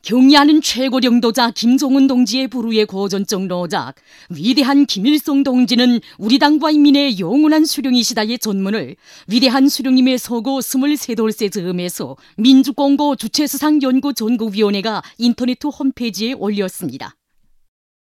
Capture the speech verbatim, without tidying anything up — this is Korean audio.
경의하는 최고領導자 김정은 동지의 불후의 고전적 로작 위대한 김일성 동지는 우리 당과 인민의 영원한 수령이시다의 전문을 위대한 수령님의 서거 스물세 돌세 즈음에서 민주공고 주체수상연구전구위원회가 인터넷 홈페이지에 올렸습니다.